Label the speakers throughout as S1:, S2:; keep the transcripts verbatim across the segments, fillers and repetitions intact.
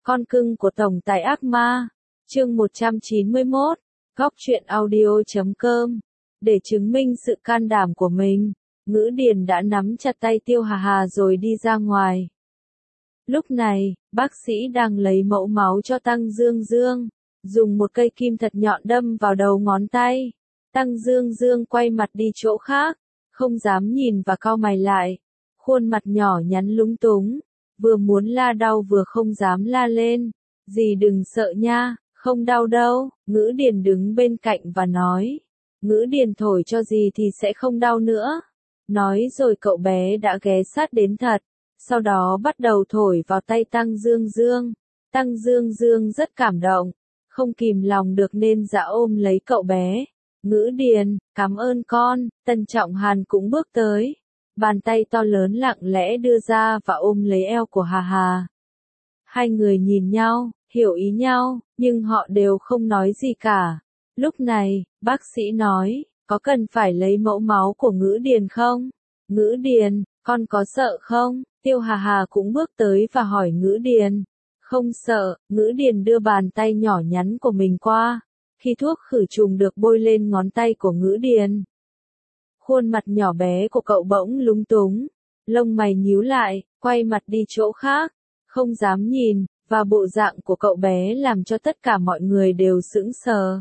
S1: Con cưng của tổng tài ác ma. Chương một trăm chín mươi mốt. Góc truyện audio chấm com. Để chứng minh sự can đảm của mình, Ngữ Điền đã nắm chặt tay Tiêu Hà Hà rồi đi ra ngoài. Lúc này, bác sĩ đang lấy mẫu máu cho Tăng Dương Dương, dùng một cây kim thật nhọn đâm vào đầu ngón tay. Tăng Dương Dương quay mặt đi chỗ khác, không dám nhìn và cau mày lại. Khuôn mặt nhỏ nhắn lúng túng, vừa muốn la đau vừa không dám la lên. Dì đừng sợ nha, không đau đâu, Ngữ Điền đứng bên cạnh và nói. Ngữ Điền thổi cho dì thì sẽ không đau nữa. Nói rồi cậu bé đã ghé sát đến thật, sau đó bắt đầu thổi vào tay Tăng Dương Dương. Tăng Dương Dương rất cảm động, không kìm lòng được nên dã ôm lấy cậu bé. Ngữ Điền, cảm ơn con. Tân Trọng Hàn cũng bước tới. Bàn tay to lớn lặng lẽ đưa ra và ôm lấy eo của Hà Hà. Hai người nhìn nhau, hiểu ý nhau, nhưng họ đều không nói gì cả. Lúc này, bác sĩ nói, có cần phải lấy mẫu máu của Ngữ Điền không? Ngữ Điền, con có sợ không? Tiêu Hà Hà cũng bước tới và hỏi Ngữ Điền. Không sợ, Ngữ Điền đưa bàn tay nhỏ nhắn của mình qua. Khi thuốc khử trùng được bôi lên ngón tay của Ngữ Điền, khuôn mặt nhỏ bé của cậu bỗng lúng túng, lông mày nhíu lại, quay mặt đi chỗ khác, không dám nhìn, và bộ dạng của cậu bé làm cho tất cả mọi người đều sững sờ.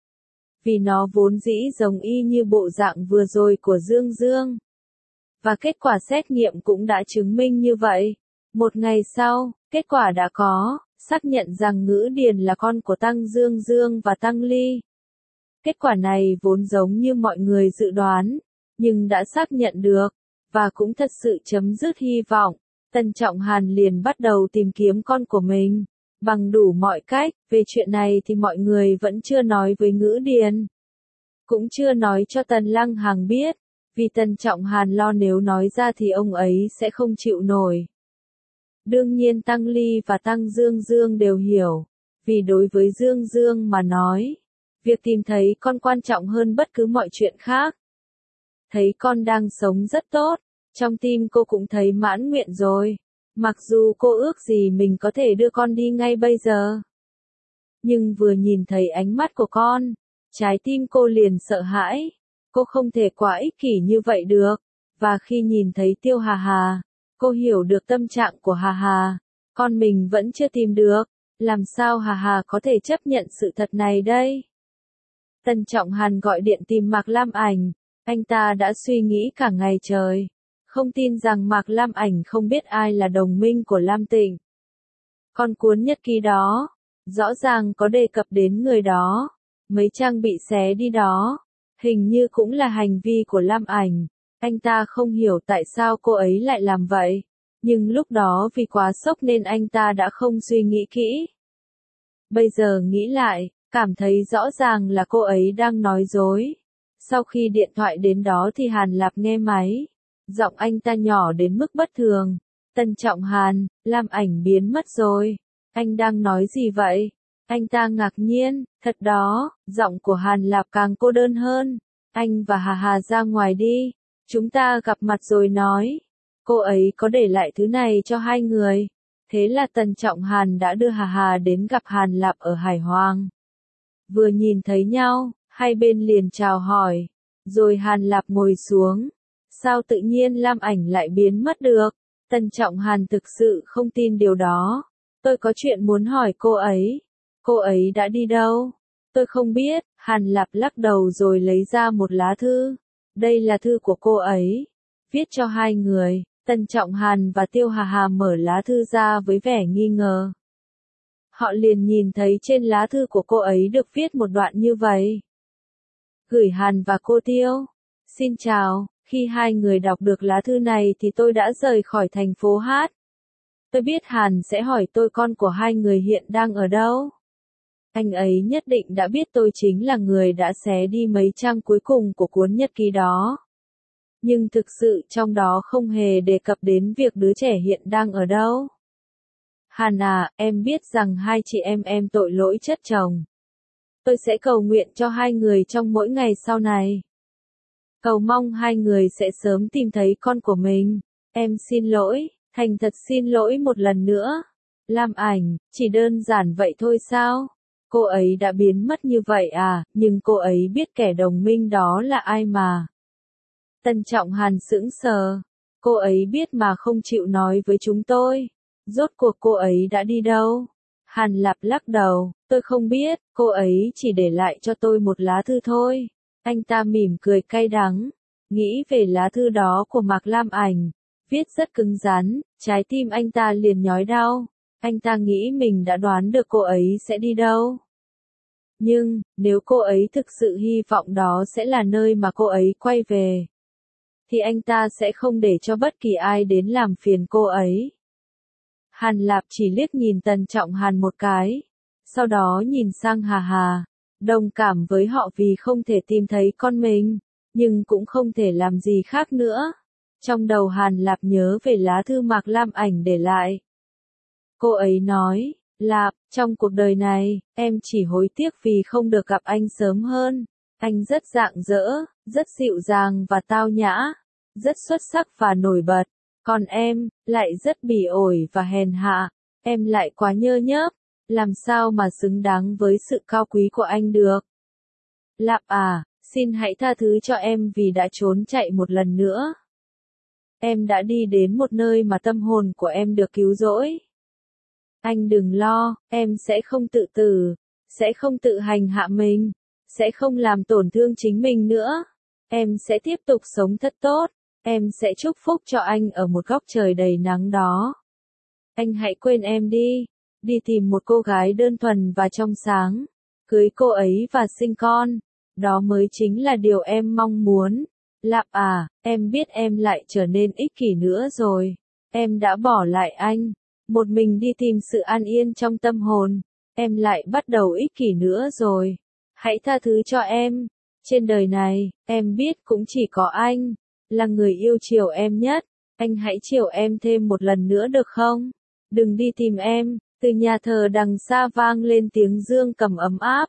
S1: Vì nó vốn dĩ giống y như bộ dạng vừa rồi của Dương Dương. Và kết quả xét nghiệm cũng đã chứng minh như vậy. Một ngày sau, kết quả đã có, xác nhận rằng Ngữ Điền là con của Tăng Dương Dương và Tăng Ly. Kết quả này vốn giống như mọi người dự đoán, nhưng đã xác nhận được, và cũng thật sự chấm dứt hy vọng. Tân Trọng Hàn liền bắt đầu tìm kiếm con của mình, bằng đủ mọi cách. Về chuyện này thì mọi người vẫn chưa nói với Ngữ Điền, cũng chưa nói cho Tần Lăng Hằng biết, vì Tân Trọng Hàn lo nếu nói ra thì ông ấy sẽ không chịu nổi. Đương nhiên Tăng Ly và Tăng Dương Dương đều hiểu, vì đối với Dương Dương mà nói, việc tìm thấy con quan trọng hơn bất cứ mọi chuyện khác. Thấy con đang sống rất tốt, trong tim cô cũng thấy mãn nguyện rồi, mặc dù cô ước gì mình có thể đưa con đi ngay bây giờ. Nhưng vừa nhìn thấy ánh mắt của con, trái tim cô liền sợ hãi, cô không thể quá ích kỷ như vậy được, và khi nhìn thấy Tiêu Hà Hà, cô hiểu được tâm trạng của Hà Hà, con mình vẫn chưa tìm được, làm sao Hà Hà có thể chấp nhận sự thật này đây? Tân Trọng Hàn gọi điện tìm Mạc Lam Ảnh, anh ta đã suy nghĩ cả ngày trời, không tin rằng Mạc Lam Ảnh không biết ai là đồng minh của Lam Tịnh. Con cuốn nhật ký đó, rõ ràng có đề cập đến người đó, mấy trang bị xé đi đó, hình như cũng là hành vi của Lam Ảnh. Anh ta không hiểu tại sao cô ấy lại làm vậy, nhưng lúc đó vì quá sốc nên anh ta đã không suy nghĩ kỹ. Bây giờ nghĩ lại, cảm thấy rõ ràng là cô ấy đang nói dối. Sau khi điện thoại đến đó thì Hàn Lạp nghe máy, giọng anh ta nhỏ đến mức bất thường. Tân Trọng Hàn, Lam Ảnh biến mất rồi. Anh đang nói gì vậy? Anh ta ngạc nhiên, thật đó, giọng của Hàn Lạp càng cô đơn hơn. Anh và Hà Hà ra ngoài đi. Chúng ta gặp mặt rồi nói. Cô ấy có để lại thứ này cho hai người. Thế là Tân Trọng Hàn đã đưa Hà Hà đến gặp Hàn Lạp ở Hải Hoàng. Vừa nhìn thấy nhau, hai bên liền chào hỏi. Rồi Hàn Lạp ngồi xuống. Sao tự nhiên Lam Ảnh lại biến mất được? Tân Trọng Hàn thực sự không tin điều đó. Tôi có chuyện muốn hỏi cô ấy. Cô ấy đã đi đâu? Tôi không biết. Hàn Lạp lắc đầu rồi lấy ra một lá thư. Đây là thư của cô ấy, viết cho hai người. Tân Trọng Hàn và Tiêu Hà Hà mở lá thư ra với vẻ nghi ngờ. Họ liền nhìn thấy trên lá thư của cô ấy được viết một đoạn như vậy. Gửi Hàn và cô Tiêu. Xin chào, khi hai người đọc được lá thư này thì tôi đã rời khỏi thành phố Hát. Tôi biết Hàn sẽ hỏi tôi con của hai người hiện đang ở đâu. Anh ấy nhất định đã biết tôi chính là người đã xé đi mấy trang cuối cùng của cuốn nhật ký đó. Nhưng thực sự trong đó không hề đề cập đến việc đứa trẻ hiện đang ở đâu. Hàn à, em biết rằng hai chị em em tội lỗi chất chồng. Tôi sẽ cầu nguyện cho hai người trong mỗi ngày sau này. Cầu mong hai người sẽ sớm tìm thấy con của mình. Em xin lỗi, thành thật xin lỗi một lần nữa. Lam Ảnh, chỉ đơn giản vậy thôi sao? Cô ấy đã biến mất như vậy à, nhưng cô ấy biết kẻ đồng minh đó là ai mà. Tân Trọng Hàn sững sờ. Cô ấy biết mà không chịu nói với chúng tôi. Rốt cuộc cô ấy đã đi đâu? Hàn Lạp lắc đầu, tôi không biết, cô ấy chỉ để lại cho tôi một lá thư thôi. Anh ta mỉm cười cay đắng. Nghĩ về lá thư đó của Mạc Lam Ảnh. Viết rất cứng rắn, trái tim anh ta liền nhói đau. Anh ta nghĩ mình đã đoán được cô ấy sẽ đi đâu. Nhưng, nếu cô ấy thực sự hy vọng đó sẽ là nơi mà cô ấy quay về, thì anh ta sẽ không để cho bất kỳ ai đến làm phiền cô ấy. Hàn Lạp chỉ liếc nhìn Tần Trọng Hàn một cái, sau đó nhìn sang Hà Hà, đồng cảm với họ vì không thể tìm thấy con mình, nhưng cũng không thể làm gì khác nữa. Trong đầu Hàn Lạp nhớ về lá thư Mạc Lam Ảnh để lại. Cô ấy nói, Lạp, trong cuộc đời này, em chỉ hối tiếc vì không được gặp anh sớm hơn. Anh rất rạng rỡ, rất dịu dàng và tao nhã, rất xuất sắc và nổi bật. Còn em, lại rất bỉ ổi và hèn hạ. Em lại quá nhơ nhớp, làm sao mà xứng đáng với sự cao quý của anh được. Lạp à, xin hãy tha thứ cho em vì đã trốn chạy một lần nữa. Em đã đi đến một nơi mà tâm hồn của em được cứu rỗi. Anh đừng lo, em sẽ không tự tử, sẽ không tự hành hạ mình, sẽ không làm tổn thương chính mình nữa. Em sẽ tiếp tục sống thật tốt, em sẽ chúc phúc cho anh ở một góc trời đầy nắng đó. Anh hãy quên em đi, đi tìm một cô gái đơn thuần và trong sáng, cưới cô ấy và sinh con, đó mới chính là điều em mong muốn. Lạp à, em biết em lại trở nên ích kỷ nữa rồi, em đã bỏ lại anh. Một mình đi tìm sự an yên trong tâm hồn, em lại bắt đầu ích kỷ nữa rồi. Hãy tha thứ cho em. Trên đời này, em biết cũng chỉ có anh, là người yêu chiều em nhất. Anh hãy chiều em thêm một lần nữa được không? Đừng đi tìm em. Từ nhà thờ đằng xa vang lên tiếng dương cầm ấm áp.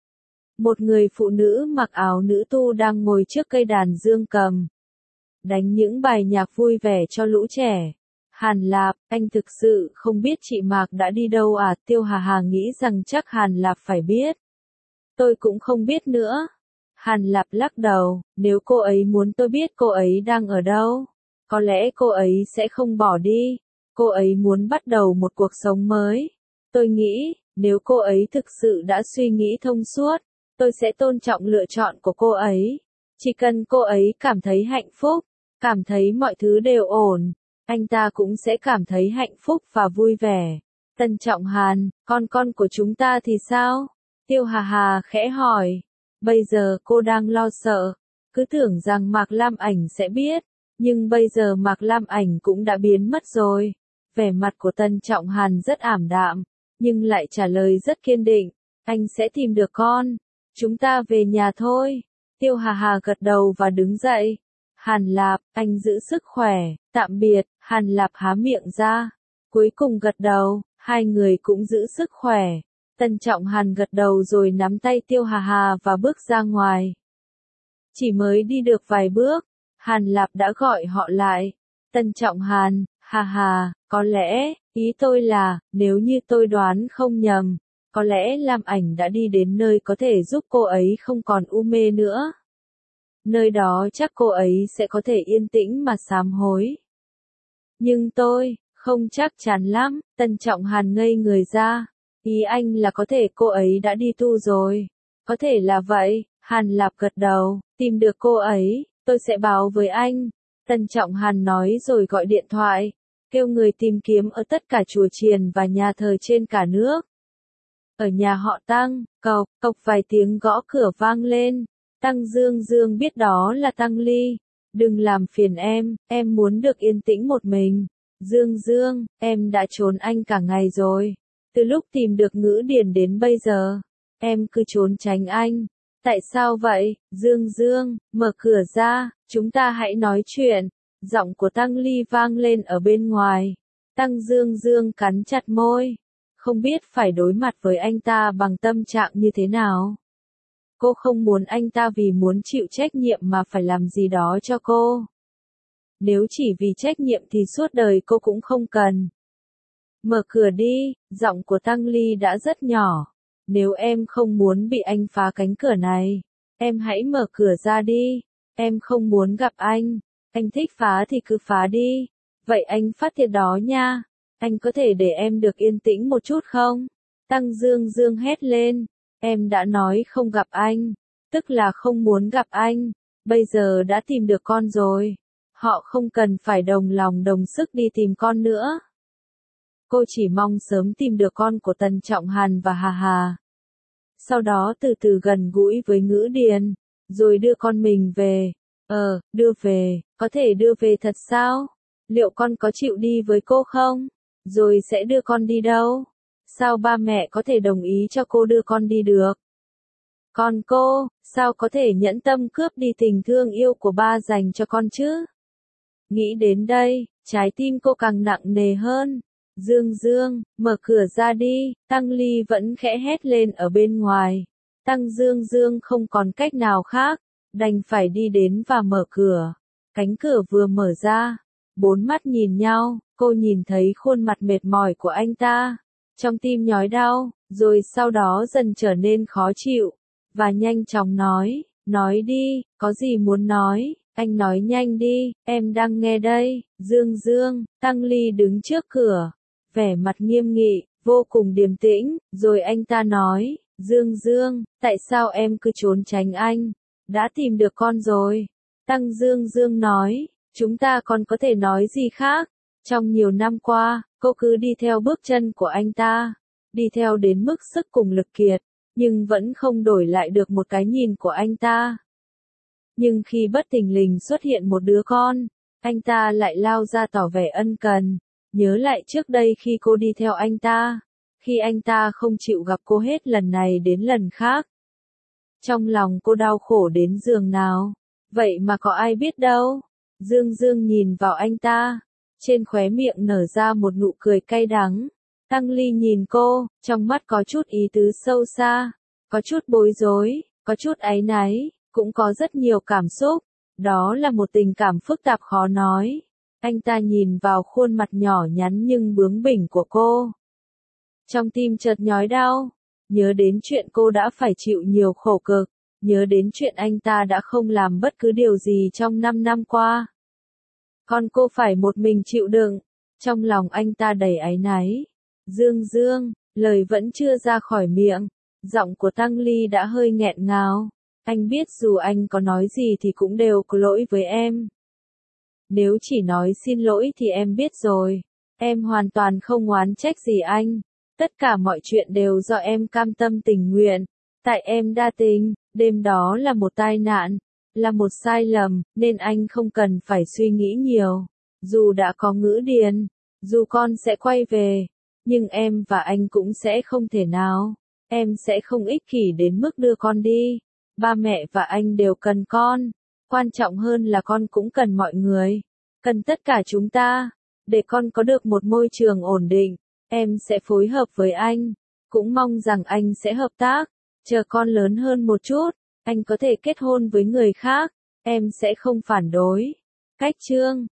S1: Một người phụ nữ mặc áo nữ tu đang ngồi trước cây đàn dương cầm, đánh những bài nhạc vui vẻ cho lũ trẻ. Hàn Lạp, anh thực sự không biết chị Mạc đã đi đâu à? Tiêu Hà Hà nghĩ rằng chắc Hàn Lạp phải biết. Tôi cũng không biết nữa. Hàn Lạp lắc đầu, nếu cô ấy muốn tôi biết cô ấy đang ở đâu, có lẽ cô ấy sẽ không bỏ đi. Cô ấy muốn bắt đầu một cuộc sống mới. Tôi nghĩ, nếu cô ấy thực sự đã suy nghĩ thông suốt, tôi sẽ tôn trọng lựa chọn của cô ấy. Chỉ cần cô ấy cảm thấy hạnh phúc, cảm thấy mọi thứ đều ổn, anh ta cũng sẽ cảm thấy hạnh phúc và vui vẻ. Tân Trọng Hàn, con con của chúng ta thì sao? Tiêu Hà Hà khẽ hỏi. Bây giờ cô đang lo sợ, cứ tưởng rằng Mạc Lam Ảnh sẽ biết, nhưng bây giờ Mạc Lam Ảnh cũng đã biến mất rồi. Vẻ mặt của Tân Trọng Hàn rất ảm đạm, nhưng lại trả lời rất kiên định. Anh sẽ tìm được con. Chúng ta về nhà thôi. Tiêu Hà Hà gật đầu và đứng dậy. Hàn Lạp, anh giữ sức khỏe, tạm biệt. Hàn Lạp há miệng ra, cuối cùng gật đầu, hai người cũng giữ sức khỏe. Tân Trọng Hàn gật đầu rồi nắm tay Tiêu Hà Hà và bước ra ngoài. Chỉ mới đi được vài bước, Hàn Lạp đã gọi họ lại. Tân Trọng Hàn, Hà Hà, có lẽ, ý tôi là, nếu như tôi đoán không nhầm, có lẽ Lam Ảnh đã đi đến nơi có thể giúp cô ấy không còn u mê nữa. Nơi đó chắc cô ấy sẽ có thể yên tĩnh mà sám hối. Nhưng tôi, không chắc chắn lắm. Tân Trọng Hàn ngây người ra. Ý anh là có thể cô ấy đã đi tu rồi. Có thể là vậy. Hàn Lạp gật đầu. Tìm được cô ấy, tôi sẽ báo với anh. Tân Trọng Hàn nói rồi gọi điện thoại, kêu người tìm kiếm ở tất cả chùa chiền và nhà thờ trên cả nước. Ở nhà họ Tăng, cộc, cộc vài tiếng gõ cửa vang lên. Tăng Dương Dương biết đó là Tăng Ly. Đừng làm phiền em, em muốn được yên tĩnh một mình. Dương Dương, em đã trốn anh cả ngày rồi. Từ lúc tìm được Ngữ Điền đến bây giờ, em cứ trốn tránh anh. Tại sao vậy? Dương Dương, mở cửa ra, chúng ta hãy nói chuyện. Giọng của Tăng Ly vang lên ở bên ngoài. Tăng Dương Dương cắn chặt môi. Không biết phải đối mặt với anh ta bằng tâm trạng như thế nào. Cô không muốn anh ta vì muốn chịu trách nhiệm mà phải làm gì đó cho cô. Nếu chỉ vì trách nhiệm thì suốt đời cô cũng không cần. Mở cửa đi, giọng của Tăng Ly đã rất nhỏ. Nếu em không muốn bị anh phá cánh cửa này, em hãy mở cửa ra đi. Em không muốn gặp anh. Anh thích phá thì cứ phá đi. Vậy anh phát thiệt đó nha. Anh có thể để em được yên tĩnh một chút không? Tăng Dương Dương hét lên. Em đã nói không gặp anh. Tức là không muốn gặp anh. Bây giờ đã tìm được con rồi. Họ không cần phải đồng lòng đồng sức đi tìm con nữa. Cô chỉ mong sớm tìm được con của Tần Trọng Hàn và Hà Hà. Sau đó từ từ gần gũi với Ngữ Điền, rồi đưa con mình về. Ờ, đưa về, có thể đưa về thật sao? Liệu con có chịu đi với cô không? Rồi sẽ đưa con đi đâu? Sao ba mẹ có thể đồng ý cho cô đưa con đi được? Còn cô, sao có thể nhẫn tâm cướp đi tình thương yêu của ba dành cho con chứ? Nghĩ đến đây, trái tim cô càng nặng nề hơn. Dương Dương, mở cửa ra đi, Tăng Ly vẫn khẽ hét lên ở bên ngoài. Tăng Dương Dương không còn cách nào khác, đành phải đi đến và mở cửa. Cánh cửa vừa mở ra, bốn mắt nhìn nhau, cô nhìn thấy khuôn mặt mệt mỏi của anh ta. Trong tim nhói đau, rồi sau đó dần trở nên khó chịu, và nhanh chóng nói, nói đi, có gì muốn nói, anh nói nhanh đi, em đang nghe đây. Dương Dương, Tăng Ly đứng trước cửa, vẻ mặt nghiêm nghị, vô cùng điềm tĩnh, rồi anh ta nói, Dương Dương, tại sao em cứ trốn tránh anh? Đã tìm được con rồi. Tăng Dương Dương nói, chúng ta còn có thể nói gì khác? Trong nhiều năm qua, cô cứ đi theo bước chân của anh ta, đi theo đến mức sức cùng lực kiệt, nhưng vẫn không đổi lại được một cái nhìn của anh ta. Nhưng khi bất thình lình xuất hiện một đứa con, anh ta lại lao ra tỏ vẻ ân cần, nhớ lại trước đây khi cô đi theo anh ta, khi anh ta không chịu gặp cô hết lần này đến lần khác. Trong lòng cô đau khổ đến giường nào, vậy mà có ai biết đâu. Dương Dương nhìn vào anh ta, trên khóe miệng nở ra một nụ cười cay đắng. Tăng Ly nhìn cô, trong mắt có chút ý tứ sâu xa, có chút bối rối, có chút áy náy, cũng có rất nhiều cảm xúc. Đó là một tình cảm phức tạp khó nói. Anh ta nhìn vào khuôn mặt nhỏ nhắn nhưng bướng bỉnh của cô. Trong tim chợt nhói đau, nhớ đến chuyện cô đã phải chịu nhiều khổ cực, nhớ đến chuyện anh ta đã không làm bất cứ điều gì trong năm năm qua. Còn cô phải một mình chịu đựng, trong lòng anh ta đầy áy náy. Dương Dương, lời vẫn chưa ra khỏi miệng, giọng của Tăng Ly đã hơi nghẹn ngào. Anh biết dù anh có nói gì thì cũng đều có lỗi với em. Nếu chỉ nói xin lỗi thì em biết rồi, em hoàn toàn không oán trách gì anh. Tất cả mọi chuyện đều do em cam tâm tình nguyện, tại em đa tình, đêm đó là một tai nạn, là một sai lầm, nên anh không cần phải suy nghĩ nhiều. Dù đã có Ngữ Điền, dù con sẽ quay về, nhưng em và anh cũng sẽ không thể nào, em sẽ không ích kỷ đến mức đưa con đi. Ba mẹ và anh đều cần con, quan trọng hơn là con cũng cần mọi người, cần tất cả chúng ta, để con có được một môi trường ổn định. Em sẽ phối hợp với anh, cũng mong rằng anh sẽ hợp tác, chờ con lớn hơn một chút, anh có thể kết hôn với người khác, em sẽ không phản đối. Cách chương